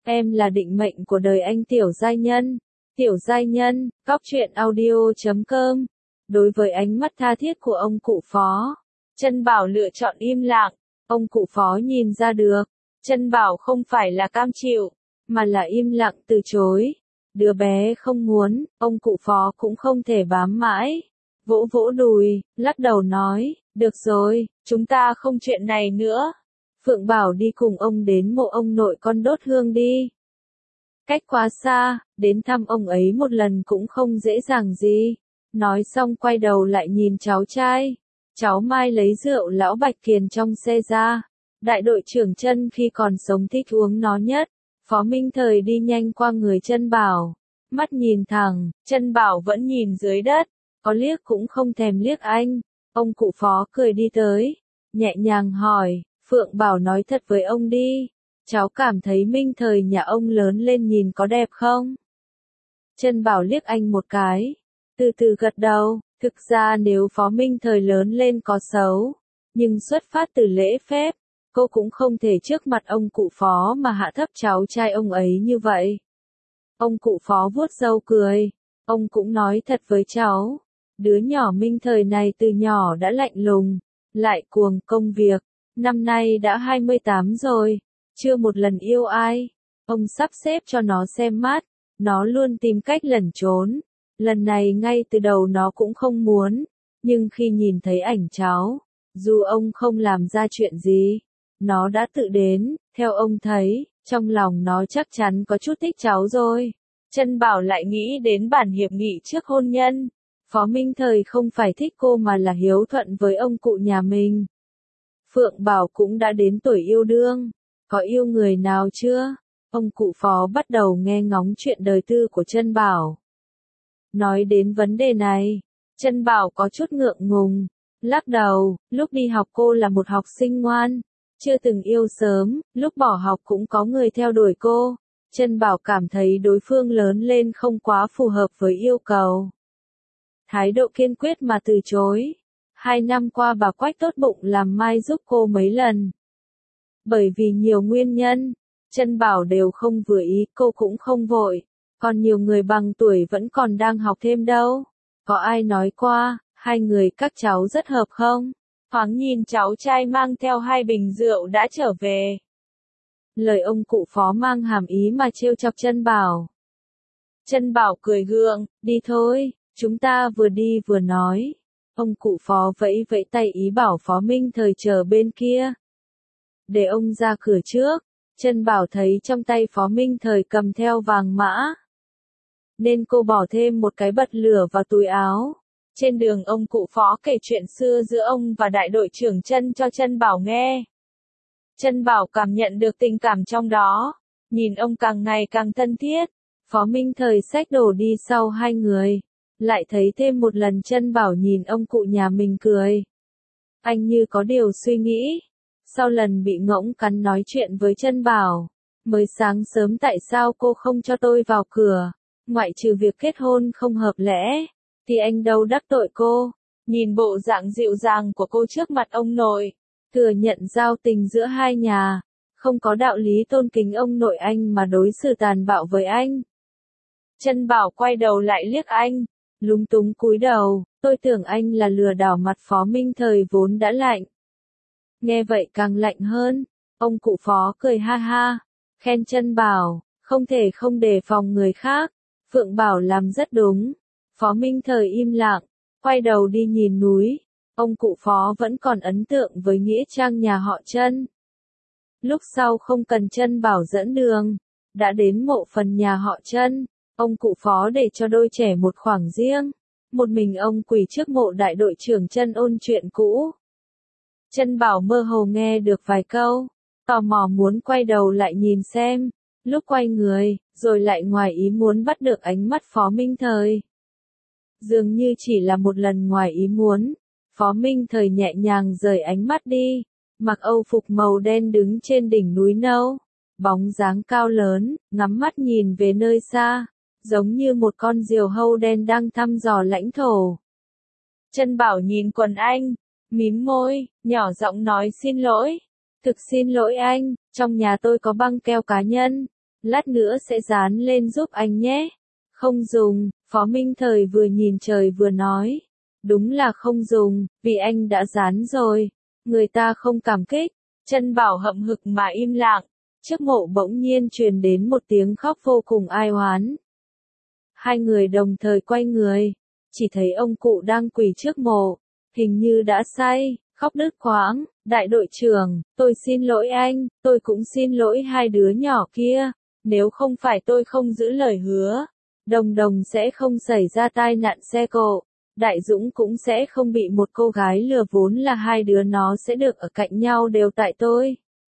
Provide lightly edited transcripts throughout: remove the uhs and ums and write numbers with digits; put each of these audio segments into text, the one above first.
Em là định mệnh của đời anh Tiểu Giai Nhân. Tiểu Giai Nhân, Cóc Truyện Audio.com. Đối với ánh mắt tha thiết của ông cụ Phó, Trân Bảo lựa chọn im lặng. Ông cụ Phó nhìn ra được, Trân Bảo không phải là cam chịu, mà là im lặng từ chối. Đứa bé không muốn, ông cụ Phó cũng không thể bám mãi. Vỗ vỗ đùi, lắc đầu nói, được rồi, chúng ta không chuyện này nữa. Phượng bảo đi cùng ông đến mộ ông nội con đốt hương đi. Cách quá xa, đến thăm ông ấy một lần cũng không dễ dàng gì. Nói xong quay đầu lại nhìn cháu trai. Cháu Mai lấy rượu lão Bạch Kiền trong xe ra. Đại đội trưởng Trân khi còn sống thích uống nó nhất. Phó Minh Thời đi nhanh qua người Trân Bảo. Mắt nhìn thẳng, Trân Bảo vẫn nhìn dưới đất. Có liếc cũng không thèm liếc anh. Ông cụ Phó cười đi tới. Nhẹ nhàng hỏi, Phượng Bảo nói thật với ông đi. Cháu cảm thấy Minh Thời nhà ông lớn lên nhìn có đẹp không? Trân Bảo liếc anh một cái. Từ từ gật đầu. Thực ra nếu Phó Minh Thời lớn lên có xấu, nhưng xuất phát từ lễ phép, cô cũng không thể trước mặt ông cụ Phó mà hạ thấp cháu trai ông ấy như vậy. Ông cụ Phó vuốt râu cười. Ông cũng nói thật với cháu. Đứa nhỏ Minh Thời này từ nhỏ đã lạnh lùng, lại cuồng công việc. Năm nay đã 28 rồi, chưa một lần yêu ai. Ông sắp xếp cho nó xem mắt, nó luôn tìm cách lẩn trốn. Lần này ngay từ đầu nó cũng không muốn, nhưng khi nhìn thấy ảnh cháu, dù ông không làm ra chuyện gì, nó đã tự đến. Theo ông thấy, trong lòng nó chắc chắn có chút thích cháu rồi. Trân Bảo lại nghĩ đến bản hiệp nghị trước hôn nhân. Phó Minh Thời không phải thích cô mà là hiếu thuận với ông cụ nhà mình. Phượng Bảo cũng đã đến tuổi yêu đương. Có yêu người nào chưa? Ông cụ Phó bắt đầu nghe ngóng chuyện đời tư của Trân Bảo. Nói đến vấn đề này, Trân Bảo có chút ngượng ngùng. Lắc đầu, lúc đi học cô là một học sinh ngoan. Chưa từng yêu sớm, lúc bỏ học cũng có người theo đuổi cô. Trân Bảo cảm thấy đối phương lớn lên không quá phù hợp với yêu cầu. Thái độ kiên quyết mà từ chối. 2 năm qua bà Quách tốt bụng làm mai giúp cô mấy lần. Bởi vì nhiều nguyên nhân, Trân Bảo đều không vừa ý, cô cũng không vội. Còn nhiều người bằng tuổi vẫn còn đang học thêm đâu. Có ai nói qua, hai người các cháu rất hợp không? Thoáng nhìn cháu trai mang theo 2 bình rượu đã trở về. Lời ông cụ Phó mang hàm ý mà trêu chọc Trân Bảo. Trân Bảo cười gượng, đi thôi, chúng ta vừa đi vừa nói. Ông cụ Phó vẫy vẫy tay ý bảo Phó Minh Thời chờ bên kia. Để ông ra cửa trước. Trân Bảo thấy trong tay Phó Minh Thời cầm theo vàng mã, nên cô bỏ thêm một cái bật lửa vào túi áo. Trên đường ông cụ Phó kể chuyện xưa giữa ông và đại đội trưởng Trân cho Trân Bảo nghe. Trân Bảo cảm nhận được tình cảm trong đó, nhìn ông càng ngày càng thân thiết. Phó Minh Thời xách đồ đi sau hai người, lại thấy thêm một lần Trân Bảo nhìn ông cụ nhà mình cười. Anh như có điều suy nghĩ. Sau lần bị ngỗng cắn nói chuyện với Trân Bảo, mới sáng sớm tại sao cô không cho tôi vào cửa, ngoại trừ việc kết hôn không hợp lẽ, thì anh đâu đắc tội cô. Nhìn bộ dạng dịu dàng của cô trước mặt ông nội, thừa nhận giao tình giữa hai nhà, không có đạo lý tôn kính ông nội anh mà đối xử tàn bạo với anh. Trân Bảo quay đầu lại liếc anh, lúng túng cúi đầu, tôi tưởng anh là lừa đảo. Mặt Phó Minh Thời vốn đã lạnh, nghe vậy càng lạnh hơn. Ông cụ Phó cười ha ha, khen Trân Bảo, không thể không đề phòng người khác. Phượng Bảo làm rất đúng. Phó Minh Thời im lặng, quay đầu đi nhìn núi. Ông cụ Phó vẫn còn ấn tượng với nghĩa trang nhà họ Trân. Lúc sau không cần Trân Bảo dẫn đường, đã đến mộ phần nhà họ Trân. Ông cụ Phó để cho đôi trẻ một khoảng riêng. Một mình ông quỳ trước mộ đại đội trưởng Trân ôn chuyện cũ. Trân Bảo mơ hồ nghe được vài câu, tò mò muốn quay đầu lại nhìn xem. Lúc quay người, rồi lại ngoài ý muốn bắt được ánh mắt Phó Minh Thời. Dường như chỉ là một lần ngoài ý muốn, Phó Minh Thời nhẹ nhàng rời ánh mắt đi, mặc âu phục màu đen đứng trên đỉnh núi nâu, bóng dáng cao lớn, ngắm mắt nhìn về nơi xa, giống như một con diều hâu đen đang thăm dò lãnh thổ. Trân Bảo nhìn quần anh, mím môi, nhỏ giọng nói xin lỗi. Thực xin lỗi anh, trong nhà tôi có băng keo cá nhân, Lát nữa sẽ dán lên giúp anh nhé. Không dùng, Phó Minh Thời vừa nhìn trời vừa nói. Đúng là không dùng, vì anh đã dán rồi. Người ta không cảm kích. Trân Bảo hậm hực mà im lặng. Trước mộ bỗng nhiên truyền đến một tiếng khóc vô cùng ai oán. Hai người đồng thời quay người. Chỉ thấy ông cụ đang quỳ trước mộ. Hình như đã say, khóc đứt quãng. Đại đội trưởng, tôi xin lỗi anh, tôi cũng xin lỗi hai đứa nhỏ kia. Nếu không phải tôi không giữ lời hứa, Đồng Đồng sẽ không xảy ra tai nạn xe cộ. Đại Dũng cũng sẽ không bị một cô gái lừa, vốn là hai đứa nó sẽ được ở cạnh nhau đều tại tôi.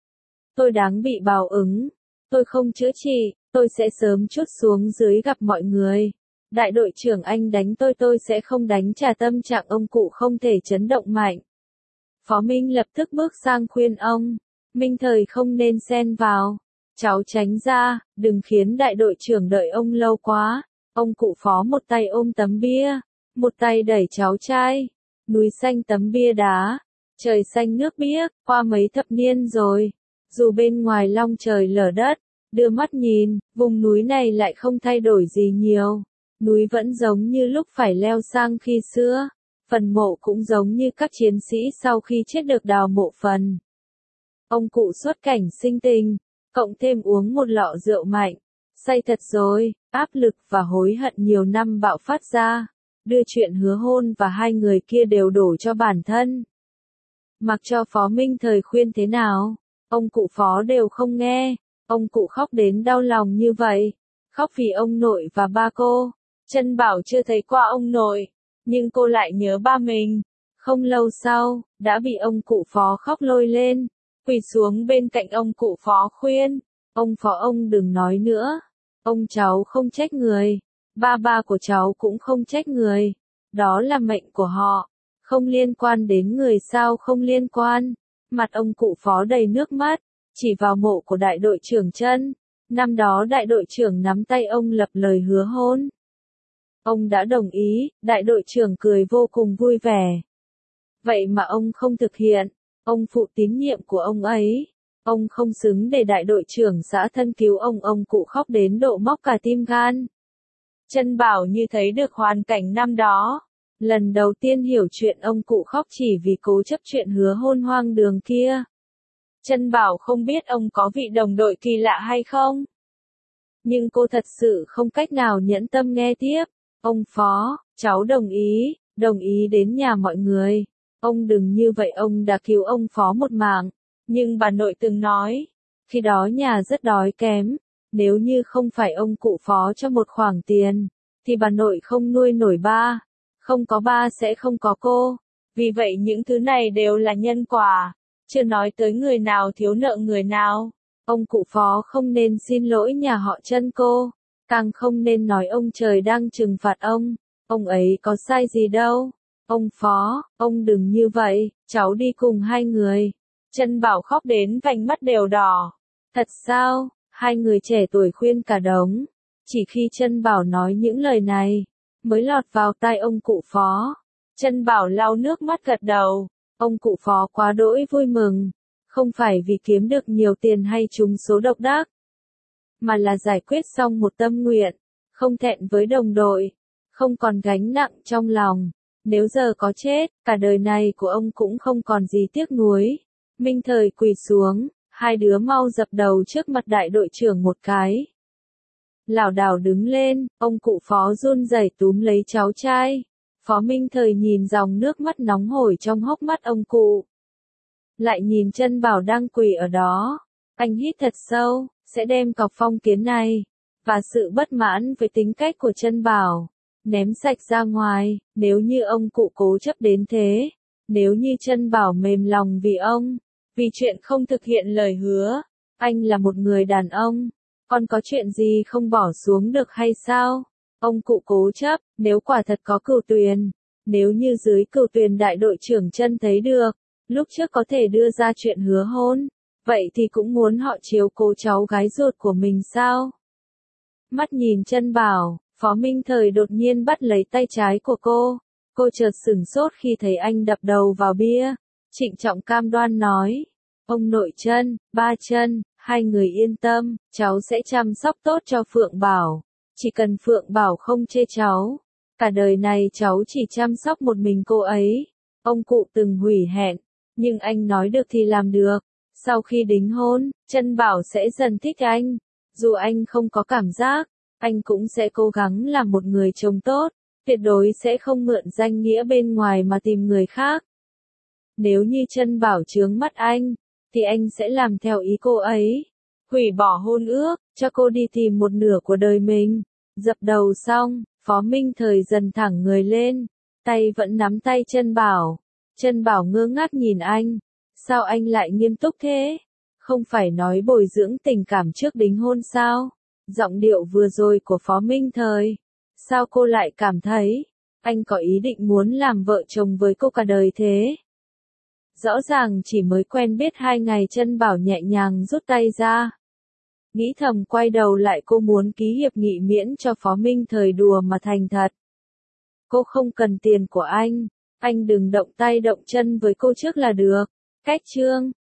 Tôi đáng bị báo ứng. Tôi không chữa trị, tôi sẽ sớm trút xuống dưới gặp mọi người. Đại đội trưởng anh đánh tôi sẽ không đánh trả. Tâm trạng ông cụ không thể chấn động mạnh. Phó Minh lập tức bước sang khuyên ông. Minh Thời không nên xen vào. Cháu tránh ra, đừng khiến đại đội trưởng đợi ông lâu quá. Ông cụ Phó một tay ôm tấm bia, một tay đẩy cháu trai. Núi xanh tấm bia đá, trời xanh nước biếc, qua mấy thập niên rồi. Dù bên ngoài long trời lở đất, đưa mắt nhìn, vùng núi này lại không thay đổi gì nhiều. Núi vẫn giống như lúc phải leo sang khi xưa. Phần mộ cũng giống như các chiến sĩ sau khi chết được đào mộ phần. Ông cụ xuất cảnh sinh tình, cộng thêm uống một lọ rượu mạnh. Say thật rồi, áp lực và hối hận nhiều năm bạo phát ra. Đưa chuyện hứa hôn và hai người kia đều đổ cho bản thân. Mặc cho Phó Minh Thời khuyên thế nào, ông cụ Phó đều không nghe. Ông cụ khóc đến đau lòng như vậy. Khóc vì ông nội và ba cô. Trân Bảo chưa thấy qua ông nội, nhưng cô lại nhớ ba mình. Không lâu sau, đã bị ông cụ Phó khóc lôi lên. Quỳ xuống bên cạnh ông cụ Phó khuyên. Ông Phó, ông đừng nói nữa. Ông cháu không trách người. Ba của cháu cũng không trách người. Đó là mệnh của họ. Không liên quan đến người sao không liên quan. Mặt ông cụ Phó đầy nước mắt, chỉ vào mộ của đại đội trưởng Trân. Năm đó đại đội trưởng nắm tay ông lập lời hứa hôn. Ông đã đồng ý, đại đội trưởng cười vô cùng vui vẻ. Vậy mà ông không thực hiện. Ông phụ tín nhiệm của ông ấy. Ông không xứng để đại đội trưởng xã thân cứu ông cụ khóc đến độ móc cả tim gan. Trân Bảo như thấy được hoàn cảnh năm đó. Lần đầu tiên hiểu chuyện ông cụ khóc chỉ vì cố chấp chuyện hứa hôn hoang đường kia. Trân Bảo không biết ông có vị đồng đội kỳ lạ hay không. Nhưng cô thật sự không cách nào nhẫn tâm nghe tiếp. Ông Phó, cháu đồng ý đến nhà mọi người. Ông đừng như vậy, ông đã cứu ông Phó một mạng. Nhưng bà nội từng nói, khi đó nhà rất đói kém. Nếu như không phải ông cụ Phó cho một khoản tiền, thì bà nội không nuôi nổi ba. Không có ba sẽ không có cô. Vì vậy những thứ này đều là nhân quả. Chưa nói tới người nào thiếu nợ người nào. Ông cụ Phó không nên xin lỗi nhà họ Trân cô. Càng không nên nói ông trời đang trừng phạt ông. Ông ấy có sai gì đâu. Ông Phó, ông đừng như vậy, cháu đi cùng hai người. Trân Bảo khóc đến vành mắt đều đỏ. Thật sao? Hai người trẻ tuổi khuyên cả đống. Chỉ khi Trân Bảo nói những lời này, mới lọt vào tai ông cụ Phó. Trân Bảo lau nước mắt gật đầu. Ông cụ Phó quá đỗi vui mừng. Không phải vì kiếm được nhiều tiền hay trúng số độc đắc, mà là giải quyết xong một tâm nguyện. Không thẹn với đồng đội. Không còn gánh nặng trong lòng. Nếu giờ có chết, cả đời này của ông cũng không còn gì tiếc nuối. Minh Thời quỳ xuống, hai đứa mau dập đầu trước mặt đại đội trưởng một cái. Lảo đảo đứng lên, ông cụ Phó run rẩy túm lấy cháu trai. Phó Minh Thời nhìn dòng nước mắt nóng hổi trong hốc mắt ông cụ. Lại nhìn Trân Bảo đang quỳ ở đó. Anh hít thật sâu, sẽ đem cọc phong kiến này, và sự bất mãn với tính cách của Trân Bảo, ném sạch ra ngoài. Nếu như ông cụ cố chấp đến thế, nếu như Trân Bảo mềm lòng vì ông, vì chuyện không thực hiện lời hứa, anh là một người đàn ông, còn có chuyện gì không bỏ xuống được hay sao? Ông cụ cố chấp, nếu quả thật có cửu tuyền, nếu như dưới cửu tuyền đại đội trưởng Trân thấy được, lúc trước có thể đưa ra chuyện hứa hôn, vậy thì cũng muốn họ chiếu cố cháu gái ruột của mình sao? Mắt nhìn Trân Bảo, Phó Minh Thời đột nhiên bắt lấy tay trái của cô. Cô chợt sửng sốt khi thấy anh đập đầu vào bia. Trịnh trọng cam đoan nói. Ông nội Trân, ba Trân, Hai người yên tâm, cháu sẽ chăm sóc tốt cho Phượng Bảo. Chỉ cần Phượng Bảo không chê cháu, cả đời này cháu chỉ chăm sóc một mình cô ấy. Ông cụ từng hủy hẹn, nhưng anh nói được thì làm được. Sau khi đính hôn, Trân Bảo sẽ dần thích anh. Dù anh không có cảm giác, anh cũng sẽ cố gắng làm một người chồng tốt, tuyệt đối sẽ không mượn danh nghĩa bên ngoài mà tìm người khác. Nếu như Trân Bảo chướng mắt anh, thì anh sẽ làm theo ý cô ấy. Hủy bỏ hôn ước, cho cô đi tìm một nửa của đời mình. Dập đầu xong, Phó Minh Thời dần thẳng người lên, tay vẫn nắm tay Trân Bảo. Trân Bảo ngơ ngác nhìn anh. Sao anh lại nghiêm túc thế? Không phải nói bồi dưỡng tình cảm trước đính hôn sao? Giọng điệu vừa rồi của Phó Minh Thời. Sao cô lại cảm thấy, anh có ý định muốn làm vợ chồng với cô cả đời thế? Rõ ràng chỉ mới quen biết 2 ngày. Trân Bảo nhẹ nhàng rút tay ra. Nghĩ thầm quay đầu lại cô muốn ký hiệp nghị miễn cho Phó Minh Thời đùa mà thành thật. Cô không cần tiền của anh đừng động tay động chân với cô trước là được. Cách chương